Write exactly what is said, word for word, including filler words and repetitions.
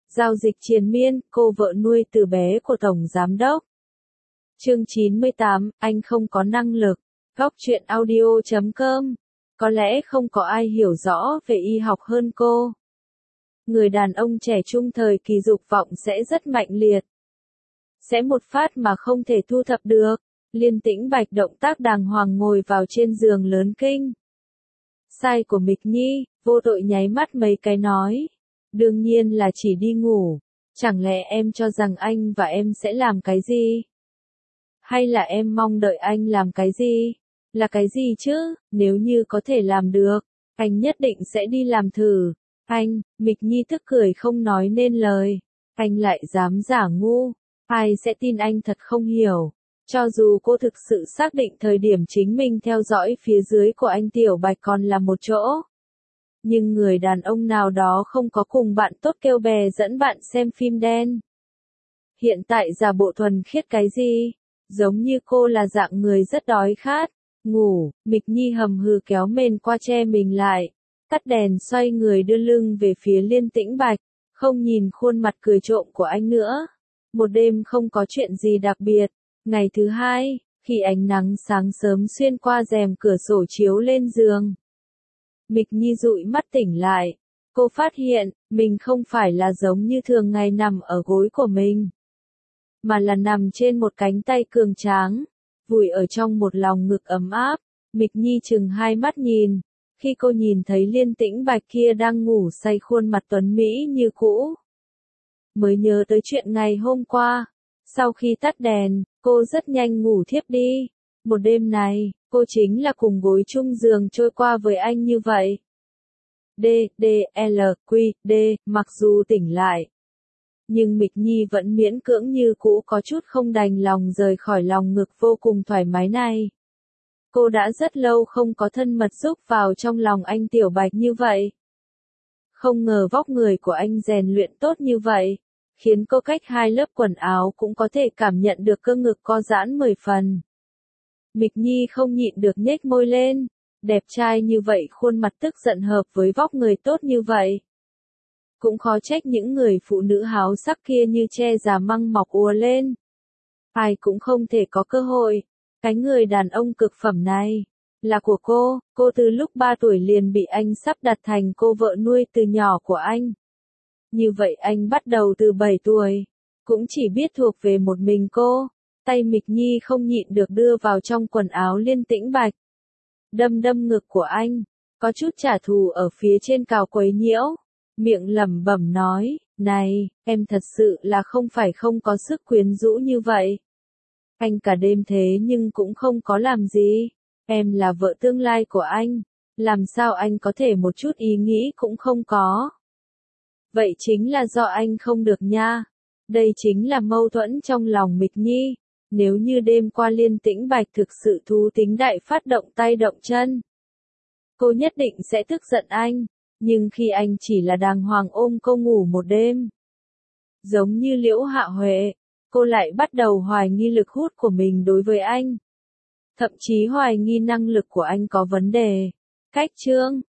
Giao dịch triền miên, cô vợ nuôi từ bé của Tổng Giám đốc. Chương chín mươi tám, anh không có năng lực. Góc truyện audio chấm com. Có lẽ không có ai hiểu rõ về y học hơn cô. Người đàn ông trẻ trung thời kỳ dục vọng sẽ rất mạnh liệt. Sẽ một phát mà không thể thu thập được. Liên Tĩnh Bạch động tác đàng hoàng ngồi vào trên giường lớn kinh. Sai của Mịch Nhi, vô tội nháy mắt mấy cái nói. Đương nhiên là chỉ đi ngủ. Chẳng lẽ em cho rằng anh và em sẽ làm cái gì? Hay là em mong đợi anh làm cái gì? Là cái gì chứ? Nếu như có thể làm được, anh nhất định sẽ đi làm thử. Anh, Mịch Nhi tức cười không nói nên lời. Anh lại dám giả ngu. Ai sẽ tin anh thật không hiểu. Cho dù cô thực sự xác định thời điểm chính mình theo dõi phía dưới của anh Tiểu Bạch còn là một chỗ. Nhưng người đàn ông nào đó không có cùng bạn tốt kêu bè dẫn bạn xem phim đen. Hiện tại giả bộ thuần khiết cái gì? Giống như cô là dạng người rất đói khát. Ngủ, Mịch Nhi hầm hừ kéo mền qua che mình lại. Tắt đèn xoay người đưa lưng về phía Liên Tĩnh Bạch. Không nhìn khuôn mặt cười trộm của anh nữa. Một đêm không có chuyện gì đặc biệt. Ngày thứ hai, khi ánh nắng sáng sớm xuyên qua rèm cửa sổ chiếu lên giường. Mịch Nhi dụi mắt tỉnh lại. Cô phát hiện, mình không phải là giống như thường ngày nằm ở gối của mình. Mà là nằm trên một cánh tay cường tráng. Vùi ở trong một lòng ngực ấm áp. Mịch Nhi chừng hai mắt nhìn. Khi cô nhìn thấy Liên Tĩnh Bạch kia đang ngủ say khuôn mặt tuấn Mỹ như cũ. Mới nhớ tới chuyện ngày hôm qua. Sau khi tắt đèn, cô rất nhanh ngủ thiếp đi. Một đêm này, cô chính là cùng gối chung giường trôi qua với anh như vậy. D, D, L, Q, D, mặc dù tỉnh lại. Nhưng Mịch Nhi vẫn miễn cưỡng như cũ có chút không đành lòng rời khỏi lòng ngực vô cùng thoải mái này. Cô đã rất lâu không có thân mật xúc vào trong lòng anh Tiểu Bạch như vậy. Không ngờ vóc người của anh rèn luyện tốt như vậy. Khiến cô cách hai lớp quần áo cũng có thể cảm nhận được cơ ngực co giãn mười phần. Mịch Nhi không nhịn được nhếch môi lên. Đẹp trai như vậy khuôn mặt tức giận hợp với vóc người tốt như vậy. Cũng khó trách những người phụ nữ háo sắc kia như tre già măng mọc ùa lên. Ai cũng không thể có cơ hội. Cái người đàn ông cực phẩm này là của cô. Cô từ lúc ba tuổi liền bị anh sắp đặt thành cô vợ nuôi từ nhỏ của anh. Như vậy anh bắt đầu từ bảy tuổi. Cũng chỉ biết thuộc về một mình cô. Tay Mịch Nhi không nhịn được đưa vào trong quần áo Liên Tĩnh Bạch. Đâm đâm ngực của anh. Có chút trả thù ở phía trên cào quấy nhiễu. Miệng lẩm bẩm nói, này, em thật sự là không phải không có sức quyến rũ như vậy. Anh cả đêm thế nhưng cũng không có làm gì. Em là vợ tương lai của anh. Làm sao anh có thể một chút ý nghĩ cũng không có. Vậy chính là do anh không được nha. Đây chính là mâu thuẫn trong lòng Mịch Nhi. Nếu như đêm qua Liên Tĩnh Bạch thực sự thú tính đại phát động tay động chân. Cô nhất định sẽ tức giận anh. Nhưng khi anh chỉ là đàng hoàng ôm cô ngủ một đêm. Giống như Liễu Hạ Huệ, cô lại bắt đầu hoài nghi lực hút của mình đối với anh. Thậm chí hoài nghi năng lực của anh có vấn đề. Cách chương